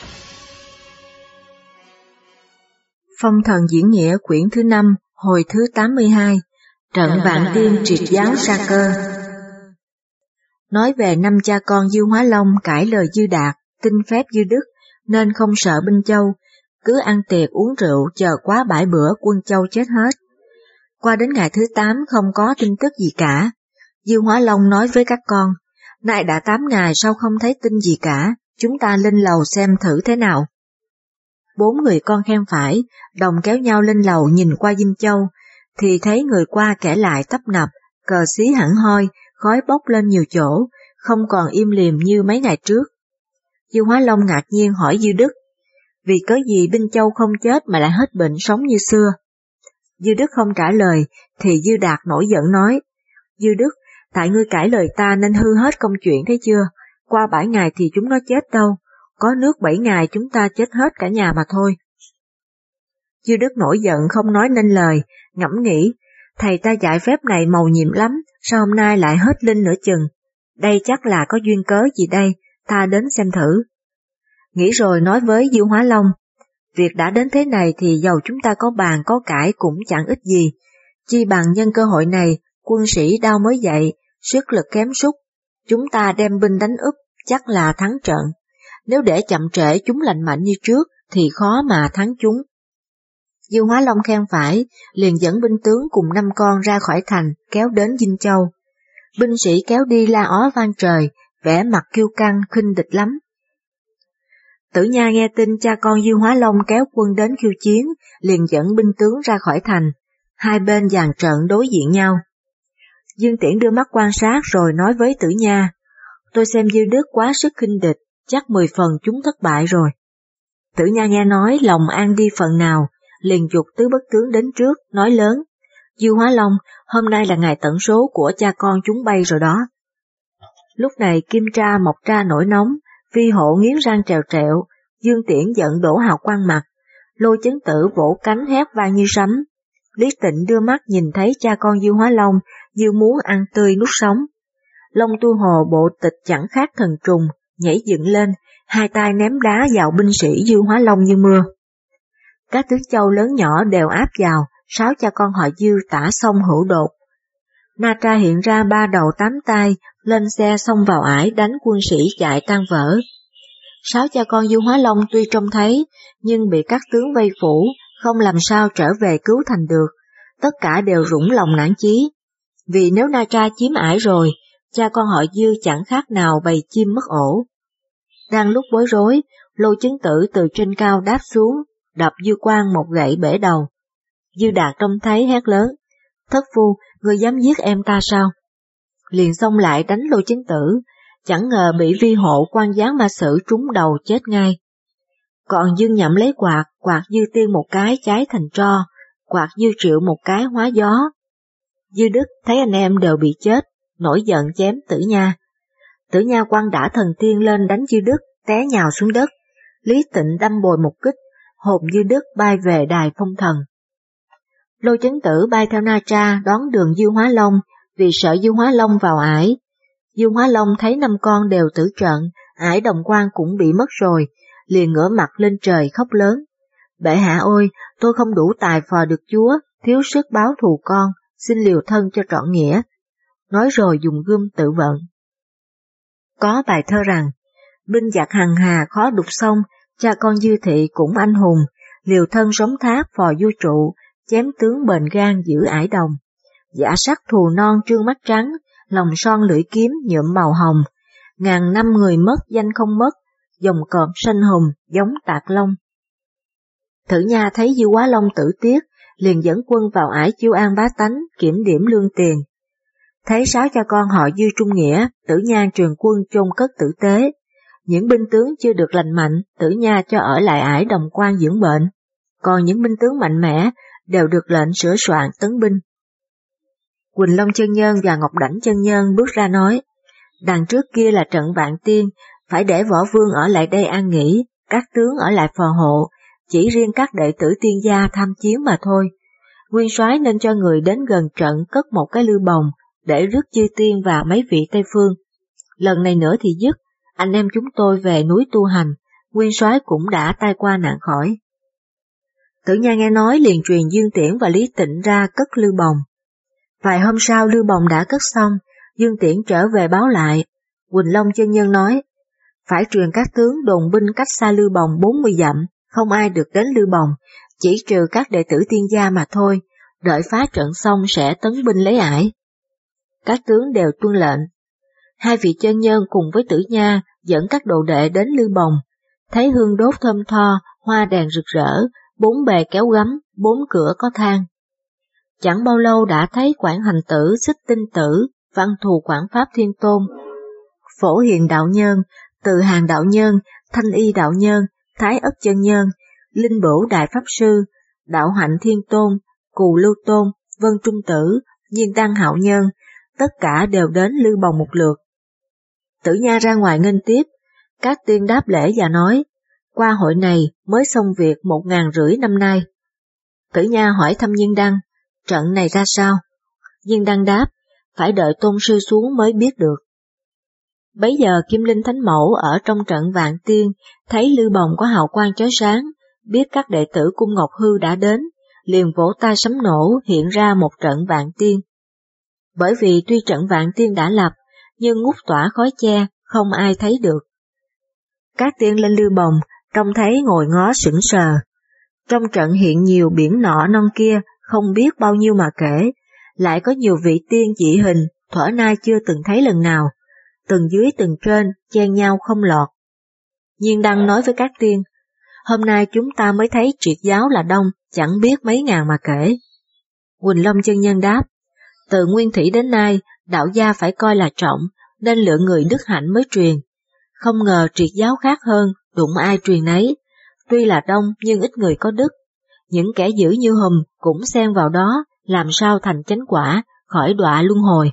Phong thần diễn nghĩa quyển thứ 5, hồi thứ 82, trận Vạn Tiên triệt giáo Sa Cơ. Nói về 5 cha con Dư Hóa Long cãi lời Dư Đạt, tin phép Dư Đức, nên không sợ binh Châu, cứ ăn tiệc uống rượu chờ quá 7 bữa quân Châu chết hết. Qua đến ngày thứ 8 không có tin tức gì cả. Dư Hóa Long nói với các con, nay đã 8 ngày sao không thấy tin gì cả, chúng ta lên lầu xem thử thế nào. 4 người con khen phải, đồng kéo nhau lên lầu nhìn qua Dinh Châu, thì thấy người qua kẻ lại tấp nập, cờ xí hẳn hoi, khói bốc lên nhiều chỗ, không còn im lìm như mấy ngày trước. Dư Hóa Long ngạc nhiên hỏi Dư Đức, vì cớ gì binh Châu không chết mà lại hết bệnh sống như xưa? Dư Đức không trả lời, thì Dư Đạt nổi giận nói, Dư Đức, tại ngươi cãi lời ta nên hư hết công chuyện thấy chưa, qua 7 ngày thì chúng nó chết đâu, có nước 7 ngày chúng ta chết hết cả nhà mà thôi. Dư Đức nổi giận không nói nên lời, ngẫm nghĩ, thầy ta dạy phép này mầu nhiệm lắm, sao hôm nay lại hết linh nữa chừng, đây chắc là có duyên cớ gì đây, ta đến xem thử. Nghĩ rồi nói với Dư Hóa Long, việc đã đến thế này thì dầu chúng ta có bàn có cãi cũng chẳng ích gì, chi bằng nhân cơ hội này, quân sĩ đau mới dậy, sức lực kém sút, chúng ta đem binh đánh úp, chắc là thắng trận. Nếu để chậm trễ chúng lành mạnh như trước thì khó mà thắng chúng. Dư Hóa Long khen phải, liền dẫn binh tướng cùng 5 con ra khỏi thành, kéo đến Dinh Châu. Binh sĩ kéo đi la ó vang trời, vẻ mặt kiêu căng, khinh địch lắm. Tử Nha nghe tin cha con Dư Hóa Long kéo quân đến khiêu chiến, liền dẫn binh tướng ra khỏi thành, hai bên dàn trận đối diện nhau. Dương Tiễn đưa mắt quan sát rồi nói với Tử Nha, tôi xem Dư Đức quá sức khinh địch, chắc 10 phần chúng thất bại rồi. Tử Nha nghe nói lòng an đi phần nào, liền giục tứ bất tướng đến trước, nói lớn, Dư Hóa Long, hôm nay là ngày tận số của cha con chúng bay rồi đó. Lúc này Kim Tra Mộc Tra nổi nóng, Phi Hộ nghiến răng trèo trẹo, Dương Tiễn giận đổ hào quang mặt, Lôi Chấn Tử vỗ cánh hét vang như sấm. Lý Tịnh đưa mắt nhìn thấy cha con Dư Hóa Long như muốn ăn tươi nuốt sống. Long Tu Hồ bộ tịch chẳng khác thần trùng, nhảy dựng lên, hai tay ném đá vào binh sĩ Dư Hóa Long như mưa. Các tướng châu lớn nhỏ đều áp vào, 6 cha con họ Dư tả sông hữu đột. Na Tra hiện ra 3 đầu 8 tay, lên xe xông vào ải đánh quân sĩ chạy tan vỡ. 6 cha con Dư Hóa Long tuy trông thấy, nhưng bị các tướng vây phủ, không làm sao trở về cứu thành được, tất cả đều rủng lòng nản chí. Vì nếu Na Tra chiếm ải rồi, cha con họ Dư chẳng khác nào bầy chim mất ổ. Đang lúc bối rối, Lô Chấn Tử từ trên cao đáp xuống, đập Dư Quang một gậy bể đầu. Dư Đạt trông thấy hét lớn, thất phu, ngươi dám giết em ta sao? Liền xông lại đánh Lô Chấn Tử, chẳng ngờ bị Vi Hộ quan gián ma sử trúng đầu chết ngay. Còn Dương Nhậm lấy quạt, quạt Dư Tiên một cái cháy thành tro, quạt Dư Triệu một cái hóa gió. Dư Đức thấy anh em đều bị chết, nổi giận chém Tử Nha. Tử Nha quăng đả thần tiên lên đánh Dư Đức, té nhào xuống đất. Lý Tịnh đâm bồi một kích, hồn Dư Đức bay về đài phong thần. Lô Chấn Tử bay theo Na Tra đón đường Dư Hóa Long, vì sợ Dư Hóa Long vào ải. Dư Hóa Long thấy 5 con đều tử trận, ải Đồng Quan cũng bị mất rồi, liền ngửa mặt lên trời khóc lớn. Bệ hạ ơi, tôi không đủ tài phò được chúa, thiếu sức báo thù con, xin liều thân cho trọn nghĩa. Nói rồi dùng gươm tự vận. Có bài thơ rằng, binh giặc hằng hà khó đục xong, cha con Dư Thị cũng anh hùng, liều thân sống thác phò vua trụ, chém tướng bền gan giữ ải Đồng. Giả sắc thù non trương mắt trắng, lòng son lưỡi kiếm nhuộm màu hồng, ngàn năm người mất danh không mất, dòng cọp sanh hùng giống Tạc Long. Thử Nha thấy Dư Hóa Long tử tiết, liền dẫn quân vào ải chiêu an bá tánh, kiểm điểm lương tiền. Thấy 6 cha con họ Dư trung nghĩa, Tử Nha truyền quân chôn cất tử tế. Những binh tướng chưa được lành mạnh, Tử Nha cho ở lại ải Đồng Quan dưỡng bệnh, còn những binh tướng mạnh mẽ đều được lệnh sửa soạn tấn binh. Quỳnh Long chân nhân và Ngọc Đảnh chân nhân bước ra nói, đằng trước kia là trận Vạn Tiên, phải để võ vương ở lại đây an nghỉ, các tướng ở lại phò hộ, chỉ riêng các đệ tử tiên gia tham chiến mà thôi. Nguyên soái nên cho người đến gần trận cất một cái lư bồng, để rước chư tiên và mấy vị Tây Phương. Lần này nữa thì dứt, anh em chúng tôi về núi tu hành, nguyên soái cũng đã tai qua nạn khỏi. Tử Nha nghe nói liền truyền Dương Tiễn và Lý Tịnh ra cất Lư Bồng. Vài hôm sau Lư Bồng đã cất xong, Dương Tiễn trở về báo lại. Quỳnh Long chân nhân nói, phải truyền các tướng đồn binh cách xa Lư Bồng 40 dặm, không ai được đến Lư Bồng, chỉ trừ các đệ tử tiên gia mà thôi, đợi phá trận xong sẽ tấn binh lấy ải. Các tướng đều tuân lệnh. Hai vị chân nhân cùng với Tử Nha dẫn các đồ đệ đến Lư Bồng, thấy hương đốt thơm tho, hoa đèn rực rỡ, 4 bề kéo gấm, 4 cửa có thang. Chẳng bao lâu đã thấy Quảng Hành Tử, Xích Tinh Tử, Văn Thù Quảng Pháp Thiên Tôn, Phổ Hiền Đạo Nhân, Từ Hàng Đạo Nhân, Thanh Y Đạo Nhân, Thái Ất Chân Nhân, Linh Bửu Đại Pháp Sư, Đạo Hạnh Thiên Tôn, Cù Lưu Tôn, Vân Trung Tử, Nhiên Đăng Hạo Nhân, tất cả đều đến Lư Bồng một lượt. Tử Nha ra ngoài nghênh tiếp, các tiên đáp lễ và nói, qua hội này mới xong việc 1.500 năm nay. Tử Nha hỏi thăm Nhiên Đăng, trận này ra sao? Nhiên Đăng đáp, phải đợi tôn sư xuống mới biết được. Bấy giờ Kim Linh Thánh Mẫu ở trong trận Vạn Tiên, thấy Lư Bồng có hào quang chói sáng, biết các đệ tử cung Ngọc Hư đã đến, liền vỗ tay sấm nổ hiện ra một trận Vạn Tiên. Bởi vì tuy trận Vạn Tiên đã lập, nhưng ngút tỏa khói che, không ai thấy được. Các tiên lên Lư Bồng, trông thấy ngồi ngó sững sờ. Trong trận hiện nhiều biển nọ non kia, không biết bao nhiêu mà kể, lại có nhiều vị tiên dị hình, thuở nay chưa từng thấy lần nào, từng dưới từng trên, chen nhau không lọt. Nhiên Đăng nói với các tiên, hôm nay chúng ta mới thấy triệt giáo là đông, chẳng biết mấy ngàn mà kể. Quỳnh Long chân nhân đáp, từ nguyên thủy đến nay, đạo gia phải coi là trọng, nên lựa người đức hạnh mới truyền. Không ngờ triệt giáo khác hơn, đụng ai truyền nấy, tuy là đông nhưng ít người có đức. Những kẻ dữ như Hùm cũng xen vào đó, làm sao thành chánh quả, khỏi đọa luân hồi.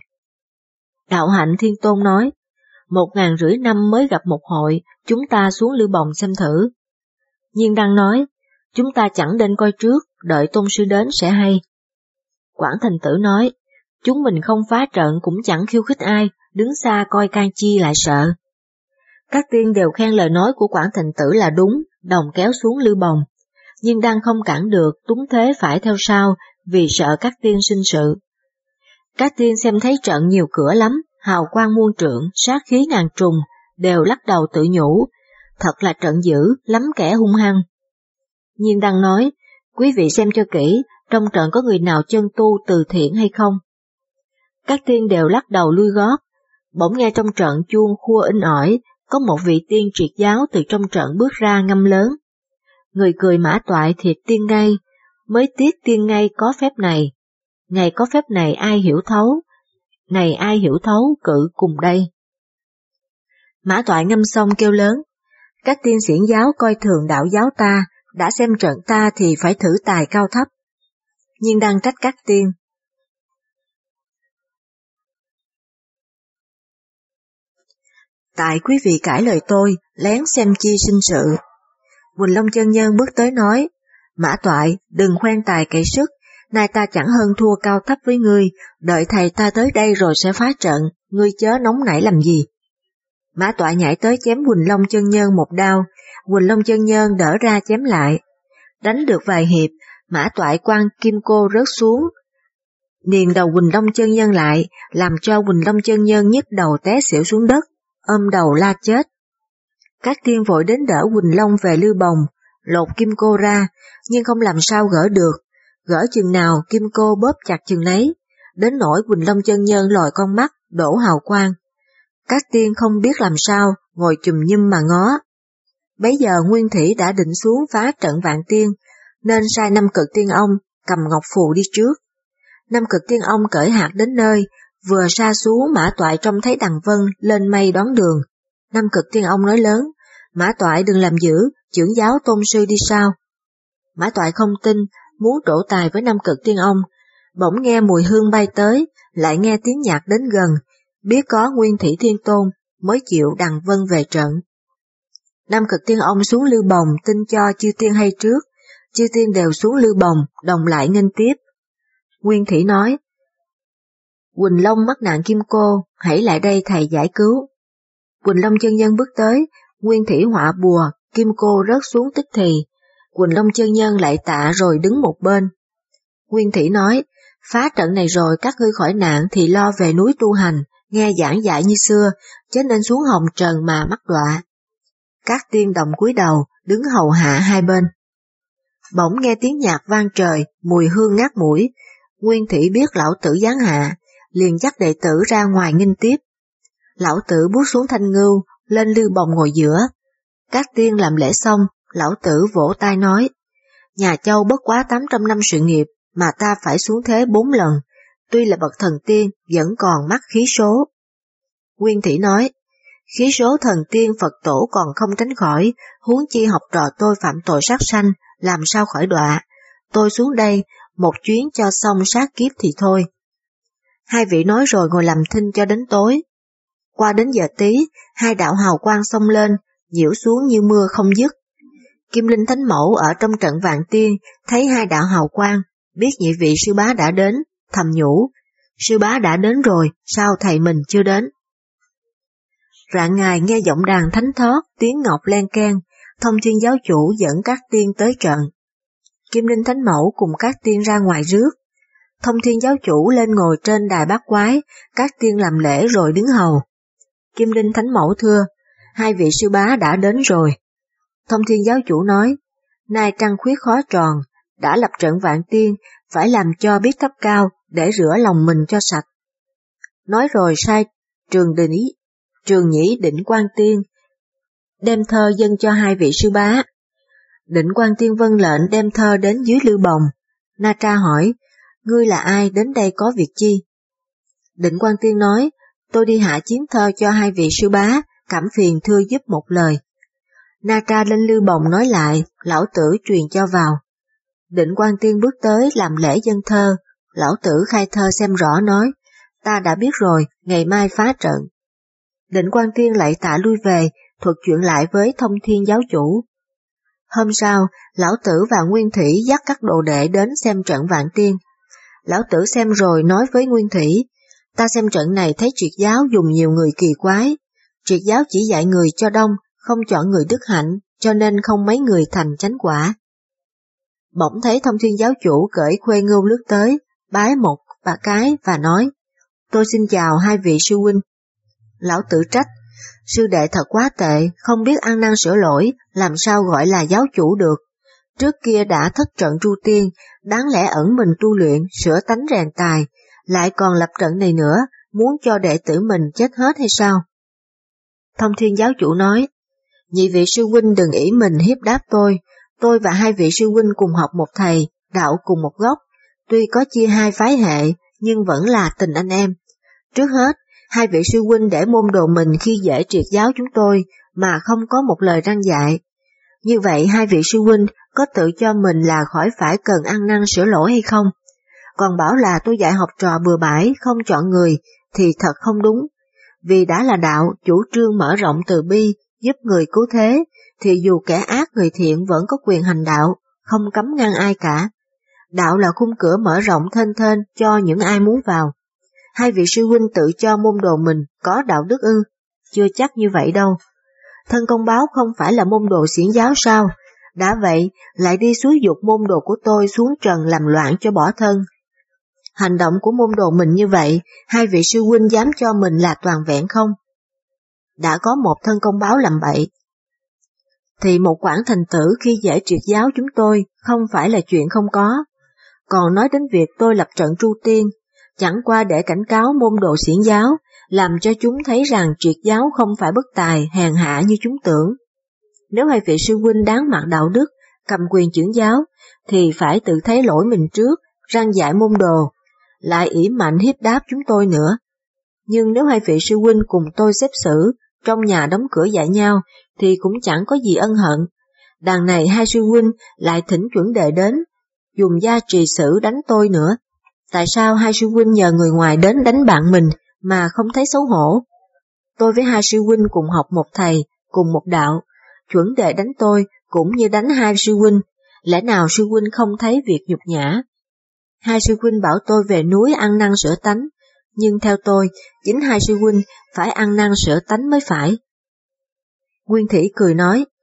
Đạo Hạnh Thiên Tôn nói, 1.500 năm mới gặp một hội, chúng ta xuống Lư Bồng xem thử. Nhiên Đăng nói, chúng ta chẳng nên coi trước, đợi tôn sư đến sẽ hay. Quảng Thành Tử nói, chúng mình không phá trận cũng chẳng khiêu khích ai, đứng xa coi can chi lại sợ. Các tiên đều khen lời nói của Quảng Thành Tử là đúng, đồng kéo xuống Lư Bồng. Nhưng Đăng không cản được, túng thế phải theo sau, vì sợ các tiên sinh sự. Các tiên xem thấy trận nhiều cửa lắm, hào quang muôn trượng, sát khí ngàn trùng, đều lắc đầu tự nhủ, thật là trận dữ, lắm kẻ hung hăng. Nhiên Đăng nói, quý vị xem cho kỹ, trong trận có người nào chân tu từ thiện hay không? Các tiên đều lắc đầu lui gót, bỗng nghe trong trận chuông khua inh ỏi, có một vị tiên triệt giáo từ trong trận bước ra ngâm lớn. Người cười mã toại thiệt tiên ngay, mới tiếc tiên ngay có phép này. Ngày có phép này ai hiểu thấu, này ai hiểu thấu cự cùng đây. Mã toại ngâm xong kêu lớn, các tiên xiển giáo coi thường đạo giáo ta, đã xem trận ta thì phải thử tài cao thấp. Nhưng đang trách các tiên. Tại quý vị cãi lời tôi, lén xem chi sinh sự. Quỳnh Long chân nhân bước tới nói, Mã toại, đừng khoen tài cậy sức, nay ta chẳng hơn thua cao thấp với ngươi, đợi thầy ta tới đây rồi sẽ phá trận, ngươi chớ nóng nảy làm gì. Mã toại nhảy tới chém Quỳnh Long chân nhân một đao, Quỳnh Long chân nhân đỡ ra chém lại. Đánh được vài hiệp, Mã toại quăng kim cô rớt xuống, niền đầu Quỳnh Long chân nhân lại, làm cho Quỳnh Long chân nhân nhức đầu té xỉu xuống đất, ôm đầu la chết. Các tiên vội đến đỡ Quỳnh Long về Lư Bồng, lột kim cô ra, nhưng không làm sao gỡ được, gỡ chừng nào kim cô bóp chặt chừng nấy, đến nỗi Quỳnh Long chân nhân lòi con mắt, đổ hào quang. Các tiên không biết làm sao, ngồi chùm nhum mà ngó. Bấy giờ Nguyên Thủy đã định xuống phá trận Vạn Tiên, nên sai 5 cực tiên ông cầm ngọc phù đi trước. 5 cực tiên ông cởi hạt đến nơi, vừa sa xuống Mã toại trông thấy Đằng Vân lên mây đón đường. 5 cực tiên ông nói lớn, Mã toại đừng làm dữ, trưởng giáo tôn sư đi sao. Mã toại không tin, muốn trổ tài với 5 cực tiên ông, bỗng nghe mùi hương bay tới, lại nghe tiếng nhạc đến gần, biết có Nguyên Thủy Thiên Tôn, mới chịu Đằng Vân về trận. 5 cực tiên ông xuống Lư Bồng tin cho chư tiên hay trước, chư tiên đều xuống Lư Bồng, đồng lại nghênh tiếp. Nguyên Thủy nói, Quỳnh Long mắc nạn kim cô, hãy lại đây thầy giải cứu. Quỳnh Long chân nhân bước tới, Nguyên Thủy họa bùa, Kim cô rớt xuống tức thì, Quỳnh Long chân nhân lại tạ rồi đứng một bên. Nguyên Thủy nói, phá trận này rồi các ngươi khỏi nạn thì lo về núi tu hành, nghe giảng dạy như xưa, chứ nên xuống hồng trần mà mắc đọa. Các tiên đồng cúi đầu, đứng hầu hạ hai bên. Bỗng nghe tiếng nhạc vang trời, mùi hương ngát mũi. Nguyên Thủy biết lão tử giáng hạ, liền dắt đệ tử ra ngoài nghênh tiếp. Lão tử bước xuống thanh ngưu, lên lư bồng ngồi giữa. Các tiên làm lễ xong, lão tử vỗ tay nói, nhà Châu bất quá 800 năm sự nghiệp mà ta phải xuống thế 4 lần, tuy là bậc thần tiên vẫn còn mắc khí số. Nguyên Thủy nói, khí số thần tiên Phật tổ còn không tránh khỏi, huống chi học trò tôi phạm tội sát sanh, làm sao khỏi đọa. Tôi xuống đây, một chuyến cho xong sát kiếp thì thôi. Hai vị nói rồi ngồi làm thinh cho đến tối. Qua đến giờ tí, hai đạo hào quang xông lên, nhiễu xuống như mưa không dứt. Kim Linh Thánh Mẫu ở trong trận Vạn Tiên thấy hai đạo hào quang, biết nhị vị sư bá đã đến, thầm nhủ, sư bá đã đến rồi, sao thầy mình chưa đến? Rạng ngày nghe giọng đàn thánh thót, tiếng ngọc len keng, Thông Thiên giáo chủ dẫn các tiên tới trận. Kim Linh Thánh Mẫu cùng các tiên ra ngoài rước. Thông Thiên giáo chủ lên ngồi trên đài bát quái, các tiên làm lễ rồi đứng hầu. Kim Linh Thánh Mẫu thưa, hai vị sư bá đã đến rồi. Thông Thiên giáo chủ nói, nay trăng khuyết khó tròn, đã lập trận Vạn Tiên, phải làm cho biết thấp cao, để rửa lòng mình cho sạch. Nói rồi sai Trường Nhĩ Định Quang Tiên, đem thơ dâng cho hai vị sư bá. Định Quang Tiên vâng lệnh đem thơ đến dưới lư bồng. Na Tra hỏi, ngươi là ai, đến đây có việc chi? Định Quang Tiên nói, tôi đi hạ chiến thơ cho hai vị sư bá, cảm phiền thưa giúp một lời. Na Tra lên lư bồng nói lại, lão tử truyền cho vào. Định Quang Tiên bước tới làm lễ dâng thơ, lão tử khai thơ xem rõ nói, ta đã biết rồi, ngày mai phá trận. Định Quang Tiên lạy tạ lui về, thuật chuyện lại với Thông Thiên giáo chủ. Hôm sau, lão tử và Nguyên Thủy dắt các đồ đệ đến xem trận Vạn Tiên. Lão tử xem rồi nói với Nguyên Thủy, ta xem trận này thấy triệt giáo dùng nhiều người kỳ quái. Triệt giáo chỉ dạy người cho đông, không chọn người đức hạnh, cho nên không mấy người thành chánh quả. Bỗng thấy Thông Thiên giáo chủ cởi khuê ngưu lướt tới, bái một cái và nói, tôi xin chào hai vị sư huynh. Lão tử trách, sư đệ thật quá tệ, không biết ăn năn sửa lỗi, làm sao gọi là giáo chủ được. Trước kia đã thất trận tru tiên, đáng lẽ ẩn mình tu luyện, sửa tánh rèn tài, lại còn lập trận này nữa, muốn cho đệ tử mình chết hết hay sao? Thông Thiên giáo chủ nói, nhị vị sư huynh đừng ỷ mình hiếp đáp tôi và hai vị sư huynh cùng học một thầy, đạo cùng một gốc, tuy có chia hai phái hệ, nhưng vẫn là tình anh em. Trước hết, hai vị sư huynh để môn đồ mình khi dễ triệt giáo chúng tôi mà không có một lời răn dạy. Như vậy hai vị sư huynh có tự cho mình là khỏi phải cần ăn năn sửa lỗi hay không? Còn bảo là tôi dạy học trò bừa bãi không chọn người thì thật không đúng. Vì đã là đạo chủ trương mở rộng từ bi, giúp người cứu thế, thì dù kẻ ác người thiện vẫn có quyền hành đạo, không cấm ngăn ai cả. Đạo là khung cửa mở rộng thênh thênh cho những ai muốn vào. Hai vị sư huynh tự cho môn đồ mình có đạo đức ư? Chưa chắc như vậy đâu. Thân công báo không phải là môn đồ xiển giáo sao? Đã vậy, lại đi xúi giục môn đồ của tôi xuống trần làm loạn cho bỏ thân. Hành động của môn đồ mình như vậy, hai vị sư huynh dám cho mình là toàn vẹn không? Đã có một thân công báo làm bậy, thì một quãng thành tử khi dễ triệt giáo chúng tôi không phải là chuyện không có. Còn nói đến việc tôi lập trận tru tiên, chẳng qua để cảnh cáo môn đồ xiển giáo, làm cho chúng thấy rằng triệt giáo không phải bất tài, hèn hạ như chúng tưởng. Nếu hai vị sư huynh đáng mặt đạo đức, cầm quyền chưởng giáo, thì phải tự thấy lỗi mình trước, răn dạy môn đồ, lại ỷ mạnh hiếp đáp chúng tôi nữa. Nhưng nếu hai vị sư huynh cùng tôi xếp xử, trong nhà đóng cửa dạy nhau, thì cũng chẳng có gì ân hận. Đằng này hai sư huynh lại thỉnh chuẩn đề đến, dùng gia trì sử đánh tôi nữa. Tại sao hai sư huynh nhờ người ngoài đến đánh bạn mình mà không thấy xấu hổ? Tôi với hai sư huynh cùng học một thầy, cùng một đạo, chuẩn đề đánh tôi cũng như đánh hai sư huynh, lẽ nào sư huynh không thấy việc nhục nhã? Hai sư huynh bảo tôi về núi ăn năn sửa tánh, nhưng theo tôi, chính hai sư huynh phải ăn năn sửa tánh mới phải. Nguyên Thủy cười nói,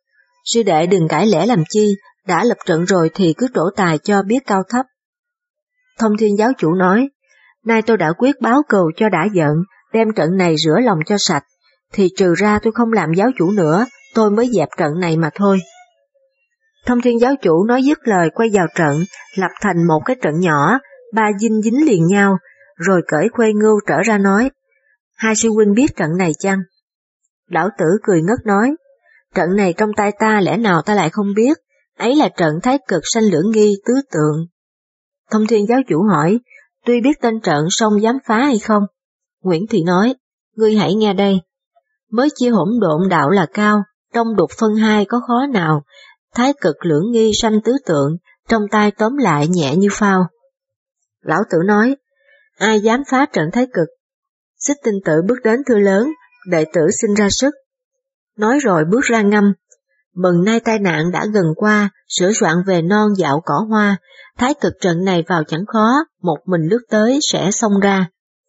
Sư đệ đừng cãi lẽ làm chi, đã lập trận rồi thì cứ trổ tài cho biết cao thấp. Thông Thiên giáo chủ nói, nay tôi đã quyết báo cừu cho đã giận, đem trận này rửa lòng cho sạch, thì trừ ra tôi không làm giáo chủ nữa, tôi mới dẹp trận này mà thôi. Thông Thiên giáo chủ nói dứt lời quay vào trận, lập thành một cái trận nhỏ, ba dinh dính liền nhau, rồi cởi Khuê Ngưu trở ra nói, hai sư huynh biết trận này chăng? Lão Tử cười ngất nói, trận này trong tay ta lẽ nào ta lại không biết, ấy là trận Thái Cực Sanh Lưỡng Nghi tứ tượng. Thông Thiên giáo chủ hỏi, tuy biết tên trận song dám phá hay không? Nguyễn Thị nói, ngươi hãy nghe đây. Mới chia hỗn độn đạo là cao, trong đục phân hai có khó nào, Thái Cực Lưỡng Nghi sanh tứ tượng, trong tay tóm lại nhẹ như phao. Lão Tử nói, ai dám phá trận Thái Cực? Xích Tinh Tử bước đến thưa lớn, đệ tử xin ra sức. Nói rồi bước ra ngâm, mừng nay tai nạn đã gần qua, sửa soạn về non dạo cỏ hoa, Thái Cực trận này vào chẳng khó, một mình lướt tới sẽ xông ra.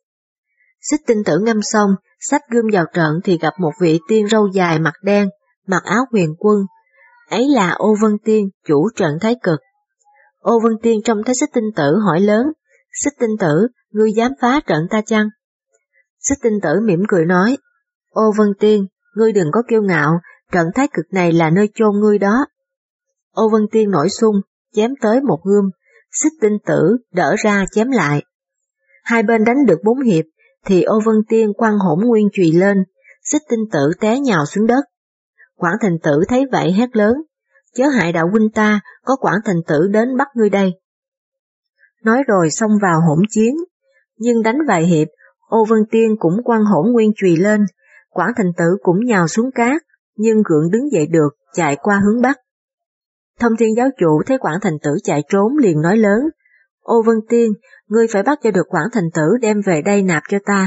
Xích Tinh Tử ngâm xong, xách gươm vào trận thì gặp một vị tiên râu dài mặt đen, mặc áo huyền quân. Ấy là Ô Vân Tiên, chủ trận Thái Cực. Ô Vân Tiên trông thấy Xích Tinh Tử hỏi lớn, Xích Tinh Tử, ngươi dám phá trận ta chăng? Xích Tinh Tử mỉm cười nói, Ô Vân Tiên, ngươi đừng có kiêu ngạo, trận Thái Cực này là nơi chôn ngươi đó. Ô Vân Tiên nổi xung, chém tới một gươm, Xích Tinh Tử đỡ ra chém lại. Hai bên đánh được 4 hiệp, thì Ô Vân Tiên quăng hỗn nguyên chùy lên, Xích Tinh Tử té nhào xuống đất. Quảng Thành Tử thấy vậy hét lớn, chớ hại đạo huynh ta, có Quảng Thành Tử đến bắt ngươi đây. Nói rồi xông vào hỗn chiến, nhưng đánh vài hiệp, Ô Vân Tiên cũng quăng hỗn nguyên chùy lên, Quảng Thành Tử cũng nhào xuống cát, nhưng gượng đứng dậy được, chạy qua hướng bắc. Thông Thiên giáo chủ thấy Quảng Thành Tử chạy trốn liền nói lớn, Ô Vân Tiên, ngươi phải bắt cho được Quảng Thành Tử đem về đây nạp cho ta.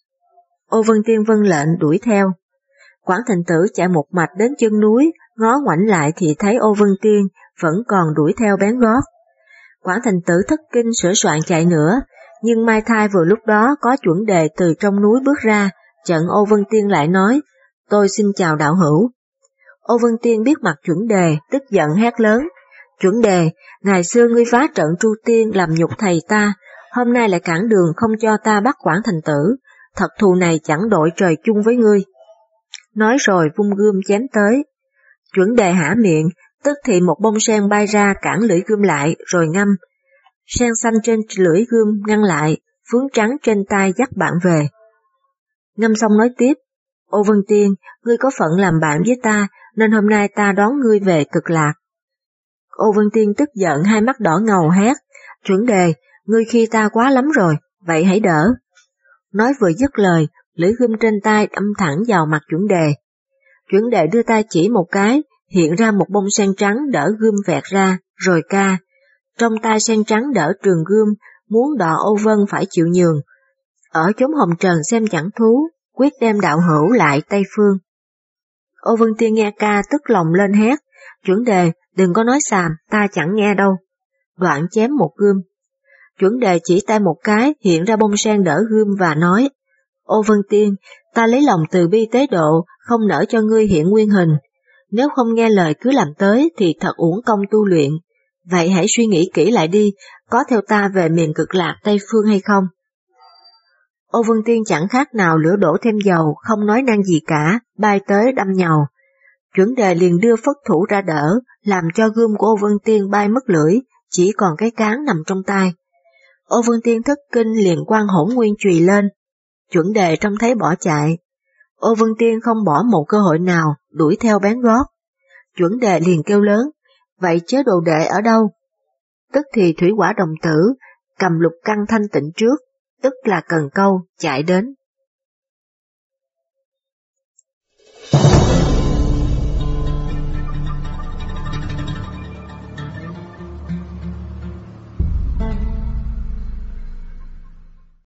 Ô Vân Tiên vâng lệnh đuổi theo. Quảng Thành Tử chạy một mạch đến chân núi, ngó ngoảnh lại thì thấy Ô Vân Tiên vẫn còn đuổi theo bén gót. Quảng Thành Tử thất kinh sửa soạn chạy nữa, nhưng Mai Thai vừa lúc đó có Chuẩn Đề từ trong núi bước ra, chặn Ô Vân Tiên lại nói, tôi xin chào đạo hữu. Ô Vân Tiên biết mặt Chuẩn Đề, tức giận hét lớn, Chuẩn Đề, ngày xưa ngươi phá trận Tru Tiên làm nhục thầy ta, hôm nay lại cản đường không cho ta bắt Quảng Thành Tử, thật thù này chẳng đội trời chung với ngươi. Nói rồi vung gươm chém tới. Chuẩn Đề hả miệng, tức thì một bông sen bay ra cản lưỡi gươm lại rồi ngâm. Sen xanh trên lưỡi gươm ngăn lại, phướng trắng trên tay dắt bạn về. Ngâm xong nói tiếp, Ô Vân Tiên, ngươi có phận làm bạn với ta, nên hôm nay ta đón ngươi về Cực Lạc. Ô Vân Tiên tức giận hai mắt đỏ ngầu hét, Chuẩn Đề, ngươi khi ta quá lắm rồi, vậy hãy đỡ. Nói vừa dứt lời, lưỡi gươm trên tay đâm thẳng vào mặt Chuẩn Đề. Chuẩn Đề đưa tay chỉ một cái, hiện ra một bông sen trắng đỡ gươm vẹt ra, rồi ca. Trong tay sen trắng đỡ trường gươm, muốn đọ Ô Vân phải chịu nhường. Ở chốn hồng trần xem chẳng thú, quyết đem đạo hữu lại Tây Phương. Ô Vân Tiên nghe ca tức lòng lên hét, Chuẩn Đề, đừng có nói xàm, ta chẳng nghe đâu. Đoạn chém một gươm. Chuẩn Đề chỉ tay một cái, hiện ra bông sen đỡ gươm và nói, Ô Vân Tiên, ta lấy lòng từ bi tế độ, không nỡ cho ngươi hiện nguyên hình. Nếu không nghe lời cứ làm tới thì thật uổng công tu luyện. Vậy hãy suy nghĩ kỹ lại đi, có theo ta về miền Cực Lạc Tây Phương hay không? Ô Vân Tiên chẳng khác nào lửa đổ thêm dầu, không nói năng gì cả, bay tới đâm nhầu. Chuẩn Đề liền đưa phất thủ ra đỡ, làm cho gươm của Ô Vân Tiên bay mất lưỡi, chỉ còn cái cán nằm trong tay. Ô Vân Tiên thất kinh liền quăng hỗn nguyên chùy lên. Chuẩn Đề trông thấy bỏ chạy. Ô Vân Tiên không bỏ một cơ hội nào, đuổi theo bén gót. Chuẩn Đề liền kêu lớn, vậy chế đồ đệ ở đâu? Tức thì Thủy Hỏa Đồng Tử, cầm lục căn thanh tịnh trước, tức là Cần Câu, chạy đến.